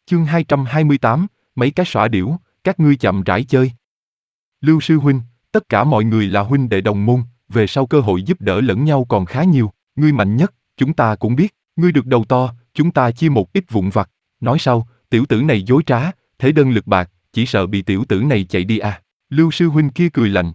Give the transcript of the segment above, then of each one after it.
Chương 228, mấy cái xõa điểu, các ngươi chậm rãi chơi. Lưu sư huynh, tất cả mọi người là huynh đệ đồng môn, về sau cơ hội giúp đỡ lẫn nhau còn khá nhiều, ngươi mạnh nhất, chúng ta cũng biết, ngươi được đầu to, chúng ta chia một ít vụn vặt. Nói sau, tiểu tử này dối trá, thế đơn lực bạc, chỉ sợ bị tiểu tử này chạy đi à. Lưu sư huynh kia cười lạnh.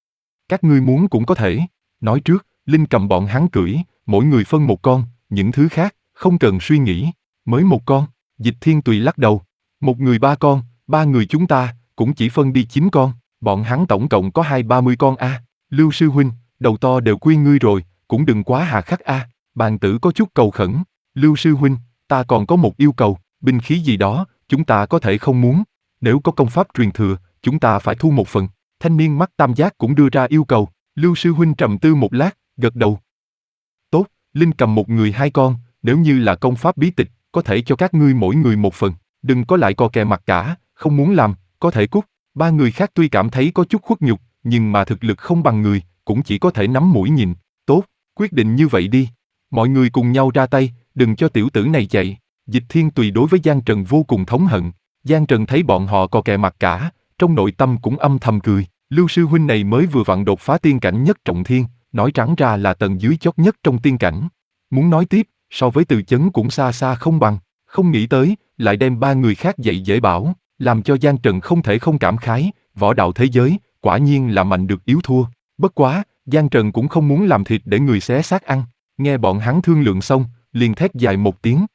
Các ngươi muốn cũng có thể. Nói trước, Linh cầm bọn hắn cưỡi, mỗi người phân một con, những thứ khác, không cần suy nghĩ. Mới một con, Dịch Thiên Tùy lắc đầu. Một người 3 con, 3 người chúng ta, cũng chỉ phân đi 9 con, bọn hắn tổng cộng có 20-30 con a. Lưu sư huynh, đầu to đều quy ngươi rồi, cũng đừng quá hà khắc a. Bàn tử có chút cầu khẩn. Lưu sư huynh, ta còn có một yêu cầu, binh khí gì đó, chúng ta có thể không muốn. Nếu có công pháp truyền thừa, chúng ta phải thu một phần. Thanh niên mắt tam giác cũng đưa ra yêu cầu. Lưu sư huynh trầm tư một lát, gật đầu. Tốt, Linh cầm một người 2 con, nếu như là công pháp bí tịch, có thể cho các ngươi mỗi người một phần. Đừng có lại cò kè mặt cả, không muốn làm, có thể cút. 3 người khác tuy cảm thấy có chút khuất nhục, nhưng mà thực lực không bằng người, cũng chỉ có thể nắm mũi nhìn. Tốt, quyết định như vậy đi. Mọi người cùng nhau ra tay, đừng cho tiểu tử này chạy. Dịch Thiên Tùy đối với Giang Trần vô cùng thống hận. Giang Trần thấy bọn họ cò kè mặt cả, trong nội tâm cũng âm thầm cười. Lưu sư huynh này mới vừa vặn đột phá tiên cảnh nhất trọng thiên, nói trắng ra là tầng dưới chót nhất trong tiên cảnh. Muốn nói tiếp, so với Từ Chấn cũng xa xa không bằng. Không nghĩ tới, lại đem 3 người khác dạy dễ bảo, làm cho Giang Trần không thể không cảm khái, võ đạo thế giới, quả nhiên là mạnh được yếu thua. Bất quá, Giang Trần cũng không muốn làm thịt để người xé xác ăn. Nghe bọn hắn thương lượng xong, liền thét dài một tiếng.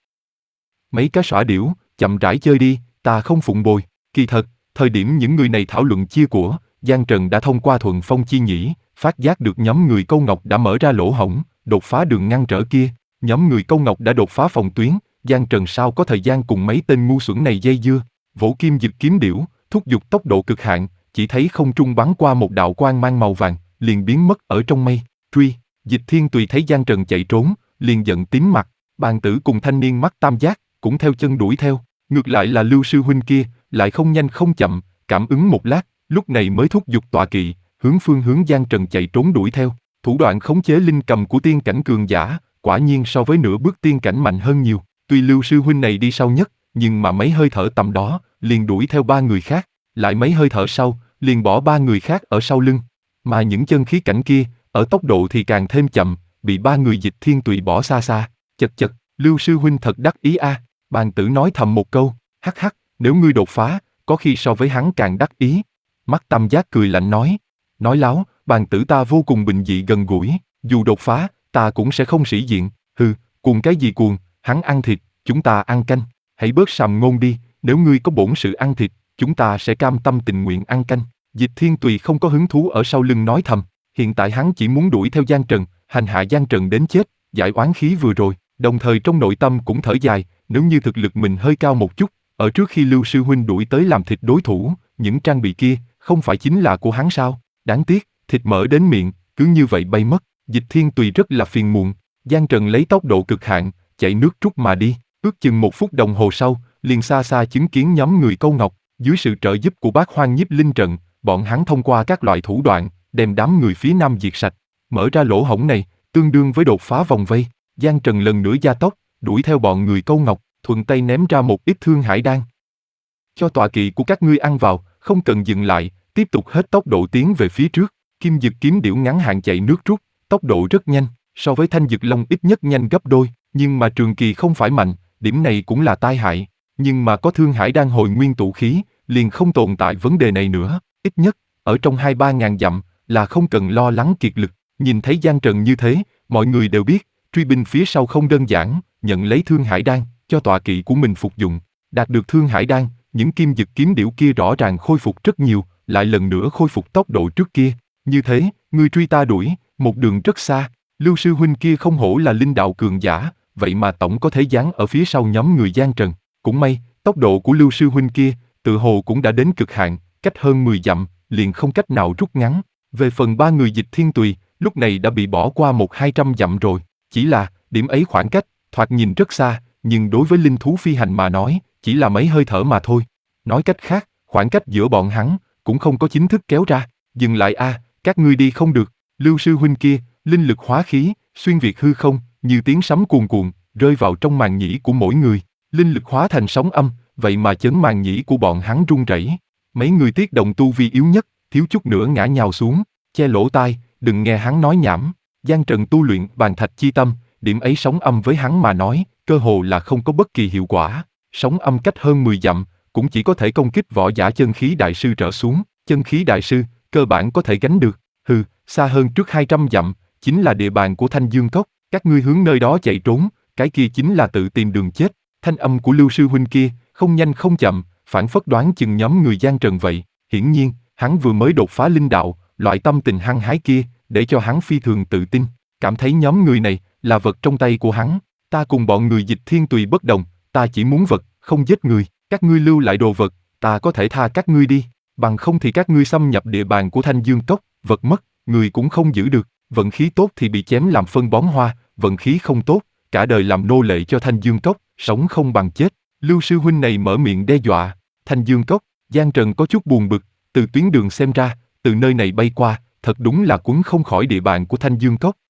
Mấy cái xõa điểu, chậm rãi chơi đi, ta không phụng bồi. Kỳ thật, thời điểm những người này thảo luận chia của, Giang Trần đã thông qua thuần phong chi nhĩ, phát giác được nhóm người Câu Ngọc đã mở ra lỗ hổng, đột phá đường ngăn trở kia. Nhóm người Câu Ngọc đã đột phá phòng tuyến, Giang Trần sao có thời gian cùng mấy tên ngu xuẩn này dây dưa. Vỗ kim dịch kiếm điểu, thúc giục tốc độ cực hạn, chỉ thấy không trung bắn qua một đạo quang mang màu vàng, liền biến mất ở trong mây. Truy, Dịch Thiên Tùy thấy Giang Trần chạy trốn, liền giận tím mặt. Bàn tử cùng thanh niên mắt tam giác, cũng theo chân đuổi theo. Ngược lại là Lưu sư huynh kia, lại không nhanh không chậm, cảm ứng một lát, lúc này mới thúc giục tọa kỵ, hướng Giang Trần chạy trốn đuổi theo. Thủ đoạn khống chế linh cầm của tiên cảnh cường giả, quả nhiên so với nửa bước tiên cảnh mạnh hơn nhiều. Tuy Lưu sư huynh này đi sau nhất, nhưng mà mấy hơi thở tầm đó, liền đuổi theo 3 người khác, lại mấy hơi thở sau, liền bỏ 3 người khác ở sau lưng. Mà những chân khí cảnh kia, ở tốc độ thì càng thêm chậm, bị 3 người Dịch Thiên Tùy bỏ xa xa. Chật chật, Lưu sư huynh thật đắc ý a. Bàn tử nói thầm một câu, hắc hắc, nếu ngươi đột phá, có khi so với hắn càng đắc ý. Mắt tam giác cười lạnh nói láo, bàn tử ta vô cùng bình dị gần gũi, dù đột phá, ta cũng sẽ không sĩ diện. Hừ, cuồng cái gì cuồng, hắn ăn thịt, chúng ta ăn canh, hãy bớt sàm ngôn đi, nếu ngươi có bổn sự ăn thịt, chúng ta sẽ cam tâm tình nguyện ăn canh. Dịch Thiên Tùy không có hứng thú ở sau lưng nói thầm, hiện tại hắn chỉ muốn đuổi theo Giang Trần, hành hạ Giang Trần đến chết, giải oán khí vừa rồi, đồng thời trong nội tâm cũng thở dài, nếu như thực lực mình hơi cao một chút, ở trước khi Lưu sư huynh đuổi tới làm thịt đối thủ, những trang bị kia, không phải chính là của hắn sao? Đáng tiếc, thịt mỡ đến miệng, cứ như vậy bay mất. Dịch Thiên Tùy rất là phiền muộn. Giang Trần lấy tốc độ cực hạn, chạy nước rút mà đi. Ước chừng 1 phút đồng hồ sau, liền xa xa chứng kiến nhóm người Câu Ngọc, dưới sự trợ giúp của Bát Hoang Nhiếp Linh Trận, bọn hắn thông qua các loại thủ đoạn, đem đám người phía Nam diệt sạch. Mở ra lỗ hổng này, tương đương với đột phá vòng vây. Giang Trần lần nữa gia tốc, đuổi theo bọn người Câu Ngọc, thuận tay ném ra một ít thương hải đan. Cho tọa kỵ của các ngươi ăn vào, không cần dừng lại, tiếp tục hết tốc độ tiến về phía trước. Kim Dực kiếm điểu ngắn hạn chạy nước rút, tốc độ rất nhanh, so với Thanh Dực Long ít nhất nhanh gấp đôi, nhưng mà trường kỳ không phải mạnh, điểm này cũng là tai hại. Nhưng mà có thương hải đan hồi nguyên tụ khí, liền không tồn tại vấn đề này nữa, ít nhất, ở trong 2-3 ngàn dặm, là không cần lo lắng kiệt lực. Nhìn thấy Giang Trần như thế, mọi người đều biết, truy binh phía sau không đơn giản, nhận lấy thương hải đan, cho tọa kỵ của mình phục dụng. Đạt được thương hải đan, những kim dực kiếm điểu kia rõ ràng khôi phục rất nhiều, lại lần nữa khôi phục tốc độ trước kia. Như thế, ngươi truy ta đuổi, một đường rất xa. Lưu sư huynh kia không hổ là linh đạo cường giả, vậy mà tổng có thể dán ở phía sau nhóm người Giang Trần. Cũng may, tốc độ của Lưu sư huynh kia, tự hồ cũng đã đến cực hạn, cách hơn 10 dặm, liền không cách nào rút ngắn. Về phần 3 người Dịch Thiên Tùy, lúc này đã bị bỏ qua 100-200 dặm rồi. Chỉ là, điểm ấy khoảng cách, thoạt nhìn rất xa, nhưng đối với linh thú phi hành mà nói, chỉ là mấy hơi thở mà thôi. Nói cách khác, khoảng cách giữa bọn hắn, cũng không có chính thức kéo ra. Dừng lại a, các ngươi đi không được. Lưu sư huynh kia, linh lực hóa khí, xuyên việt hư không, như tiếng sấm cuồn cuộn, rơi vào trong màng nhĩ của mỗi người. Linh lực hóa thành sóng âm, vậy mà chấn màng nhĩ của bọn hắn run rẩy. Mấy người Tiết Đồng tu vi yếu nhất, thiếu chút nữa ngã nhào xuống, che lỗ tai, đừng nghe hắn nói nhảm. Giang Trần tu luyện bàn thạch chi tâm, điểm ấy sóng âm với hắn mà nói, cơ hồ là không có bất kỳ hiệu quả. Sóng âm cách hơn 10 dặm, cũng chỉ có thể công kích võ giả chân khí đại sư trở xuống, chân khí đại sư, cơ bản có thể gánh được. Hừ, xa hơn trước 200 dặm, chính là địa bàn của Thanh Dương Cốc, các ngươi hướng nơi đó chạy trốn, cái kia chính là tự tìm đường chết. Thanh âm của Lưu sư huynh kia, không nhanh không chậm, phản phất đoán chừng nhóm người Giang Trần vậy. Hiển nhiên, hắn vừa mới đột phá linh đạo, loại tâm tình hăng hái kia, để cho hắn phi thường tự tin, cảm thấy nhóm người này là vật trong tay của hắn. Ta cùng bọn người Dịch Thiên tùy bất đồng, ta chỉ muốn vật, không giết người. Các ngươi lưu lại đồ vật, ta có thể tha các ngươi đi, bằng không thì các ngươi xâm nhập địa bàn của Thanh Dương Cốc, vật mất, người cũng không giữ được. Vận khí tốt thì bị chém làm phân bón hoa, vận khí không tốt, cả đời làm nô lệ cho Thanh Dương Cốc, sống không bằng chết. Lưu sư huynh này mở miệng đe dọa. Thanh Dương Cốc, Giang Trần có chút buồn bực, từ tuyến đường xem ra, từ nơi này bay qua, thật đúng là quấn không khỏi địa bàn của Thanh Dương Cốc.